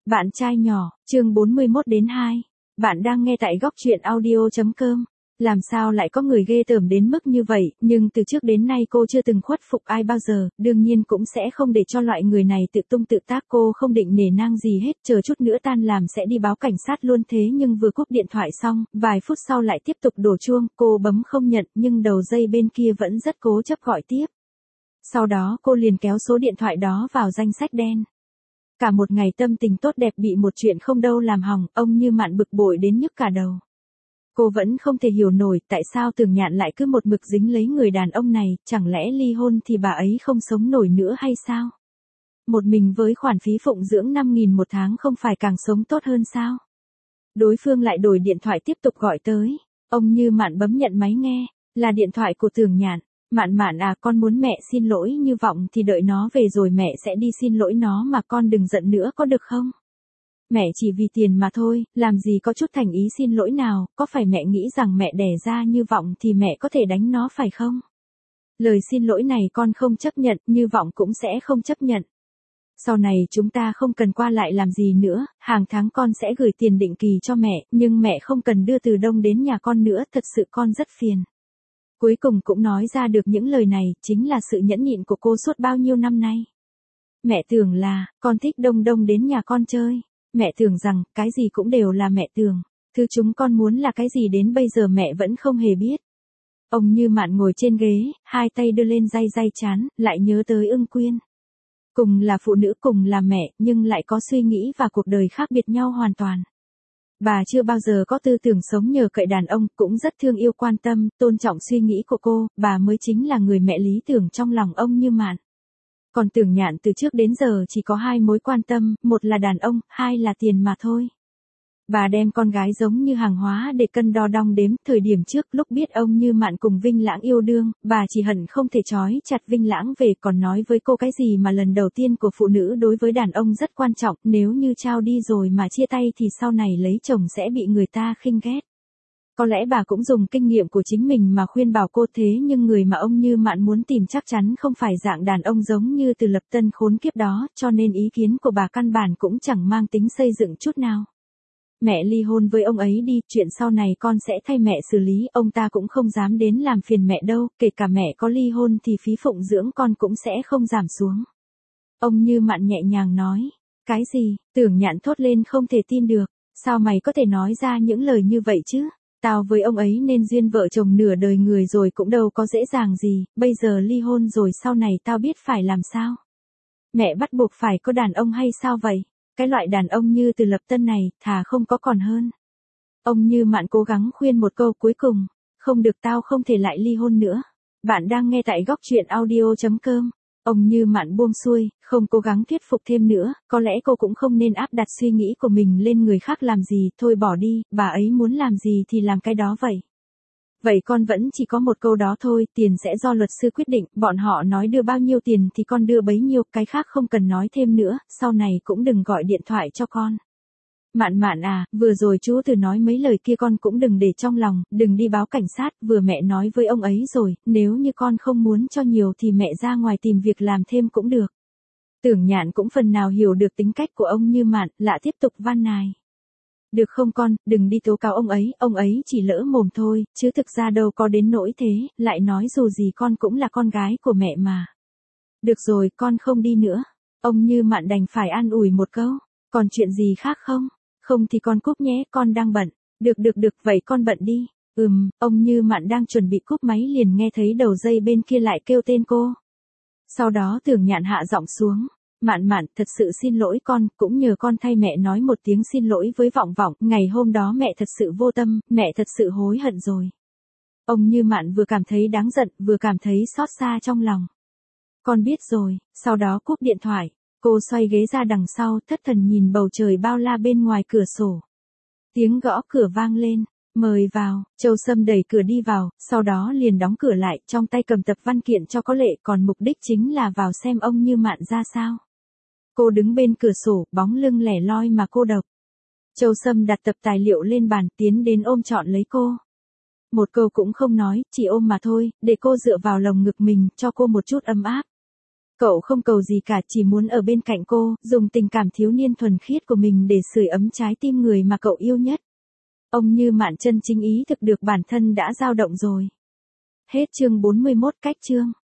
Bạn trai nhỏ, chương 41-2. Bạn đang nghe tại góc truyện audio.com. Làm sao lại có người ghê tởm đến mức như vậy, nhưng từ trước đến nay cô chưa từng khuất phục ai bao giờ, đương nhiên cũng sẽ không để cho loại người này tự tung tự tác. Cô không định nể nang gì hết, chờ chút nữa tan làm sẽ đi báo cảnh sát luôn. Thế nhưng vừa cúp điện thoại xong, vài phút sau lại tiếp tục đổ chuông, cô bấm không nhận nhưng đầu dây bên kia vẫn rất cố chấp gọi tiếp. Sau đó cô liền kéo số điện thoại đó vào danh sách đen. Cả một ngày tâm tình tốt đẹp bị một chuyện không đâu làm hỏng, ông Như Mạn bực bội đến nhức cả đầu. Cô vẫn không thể hiểu nổi tại sao Tưởng Nhạn lại cứ một mực dính lấy người đàn ông này, chẳng lẽ ly hôn thì bà ấy không sống nổi nữa hay sao? Một mình với khoản phí phụng dưỡng 5.000 một tháng không phải càng sống tốt hơn sao? Đối phương lại đổi điện thoại tiếp tục gọi tới. Ông Như Mạn bấm nhận máy nghe, là điện thoại của Tưởng Nhạn. Mạn Mạn à, con muốn mẹ xin lỗi Như Vọng thì đợi nó về rồi mẹ sẽ đi xin lỗi nó mà con đừng giận nữa có được không? Mẹ chỉ vì tiền mà thôi, làm gì có chút thành ý xin lỗi nào, có phải mẹ nghĩ rằng mẹ đẻ ra Như Vọng thì mẹ có thể đánh nó phải không? Lời xin lỗi này con không chấp nhận, Như Vọng cũng sẽ không chấp nhận. Sau này chúng ta không cần qua lại làm gì nữa, hàng tháng con sẽ gửi tiền định kỳ cho mẹ, nhưng mẹ không cần đưa từ Đông đến nhà con nữa, thật sự con rất phiền. Cuối cùng cũng nói ra được những lời này, chính là sự nhẫn nhịn của cô suốt bao nhiêu năm nay. Mẹ tưởng là, con thích Đông Đông đến nhà con chơi. Mẹ tưởng rằng, cái gì cũng đều là mẹ tưởng. Thứ chúng con muốn là cái gì đến bây giờ mẹ vẫn không hề biết. Ông Như Mạn ngồi trên ghế, hai tay đưa lên day chán, lại nhớ tới Ưng Quyên. Cùng là phụ nữ, cùng là mẹ, nhưng lại có suy nghĩ và cuộc đời khác biệt nhau hoàn toàn. Bà chưa bao giờ có tư tưởng sống nhờ cậy đàn ông, cũng rất thương yêu quan tâm, tôn trọng suy nghĩ của cô, bà mới chính là người mẹ lý tưởng trong lòng ông Như Mạn. Còn Tưởng Nhạn từ trước đến giờ chỉ có hai mối quan tâm, một là đàn ông, hai là tiền mà thôi. Bà đem con gái giống như hàng hóa để cân đo đong đếm. Thời điểm trước lúc biết ông Như Mạn cùng Vinh Lãng yêu đương, bà chỉ hận không thể trói chặt Vinh Lãng về, còn nói với cô cái gì mà lần đầu tiên của phụ nữ đối với đàn ông rất quan trọng, nếu như trao đi rồi mà chia tay thì sau này lấy chồng sẽ bị người ta khinh ghét. Có lẽ bà cũng dùng kinh nghiệm của chính mình mà khuyên bảo cô, thế nhưng người mà ông Như Mạn muốn tìm chắc chắn không phải dạng đàn ông giống như Từ Lập Tân khốn kiếp đó, cho nên ý kiến của bà căn bản cũng chẳng mang tính xây dựng chút nào. Mẹ ly hôn với ông ấy đi, chuyện sau này con sẽ thay mẹ xử lý, ông ta cũng không dám đến làm phiền mẹ đâu, kể cả mẹ có ly hôn thì phí phụng dưỡng con cũng sẽ không giảm xuống. Ông Như Mạn nhẹ nhàng nói. Cái gì? Tưởng Nhạn thốt lên không thể tin được, sao mày có thể nói ra những lời như vậy chứ? Tao với ông ấy nên duyên vợ chồng nửa đời người rồi cũng đâu có dễ dàng gì, bây giờ ly hôn rồi sau này tao biết phải làm sao? Mẹ bắt buộc phải có đàn ông hay sao vậy? Cái loại đàn ông như Từ Lập Tân này, thà không có còn hơn. Ông Như Mạn cố gắng khuyên một câu cuối cùng, không được, tao không thể lại ly hôn nữa. Bạn đang nghe tại góc truyện audio.com. Ông Như Mạn buông xuôi, không cố gắng thuyết phục thêm nữa, có lẽ cô cũng không nên áp đặt suy nghĩ của mình lên người khác làm gì, thôi bỏ đi, bà ấy muốn làm gì thì làm cái đó vậy. Vậy con vẫn chỉ có một câu đó thôi, tiền sẽ do luật sư quyết định, bọn họ nói đưa bao nhiêu tiền thì con đưa bấy nhiêu, cái khác không cần nói thêm nữa, sau này cũng đừng gọi điện thoại cho con. Mạn Mạn à, vừa rồi chú Từ nói mấy lời kia con cũng đừng để trong lòng, đừng đi báo cảnh sát, vừa mẹ nói với ông ấy rồi, nếu như con không muốn cho nhiều thì mẹ ra ngoài tìm việc làm thêm cũng được. Tưởng Nhạn cũng phần nào hiểu được tính cách của ông Như Mạn, lại tiếp tục van nài. Được không con, đừng đi tố cáo ông ấy chỉ lỡ mồm thôi, chứ thực ra đâu có đến nỗi thế, lại nói dù gì con cũng là con gái của mẹ mà. Được rồi, con không đi nữa. Ông Như Mạn đành phải an ủi một câu, còn chuyện gì khác không? Không thì con cúp nhé, con đang bận. Được, vậy con bận đi. Ông Như Mạn đang chuẩn bị cúp máy liền nghe thấy đầu dây bên kia lại kêu tên cô. Sau đó Tưởng Nhạn hạ giọng xuống. Mạn Mạn, thật sự xin lỗi con, cũng nhờ con thay mẹ nói một tiếng xin lỗi với Vọng Vọng, ngày hôm đó mẹ thật sự vô tâm, mẹ thật sự hối hận rồi. Ông Như Mạn vừa cảm thấy đáng giận, vừa cảm thấy xót xa trong lòng. Con biết rồi, sau đó cúp điện thoại, cô xoay ghế ra đằng sau, thất thần nhìn bầu trời bao la bên ngoài cửa sổ. Tiếng gõ cửa vang lên, mời vào, Châu Sâm đẩy cửa đi vào, sau đó liền đóng cửa lại, trong tay cầm tập văn kiện cho có lệ, còn mục đích chính là vào xem ông Như Mạn ra sao. Cô đứng bên cửa sổ, bóng lưng lẻ loi mà cô độc. Châu Sâm đặt tập tài liệu lên bàn, tiến đến ôm trọn lấy cô. Một câu cũng không nói, chỉ ôm mà thôi, để cô dựa vào lồng ngực mình, cho cô một chút ấm áp. Cậu không cầu gì cả, chỉ muốn ở bên cạnh cô, dùng tình cảm thiếu niên thuần khiết của mình để sưởi ấm trái tim người mà cậu yêu nhất. Ông Như Mạn chân chính ý thực được bản thân đã dao động rồi. Hết chương 41. Cách chương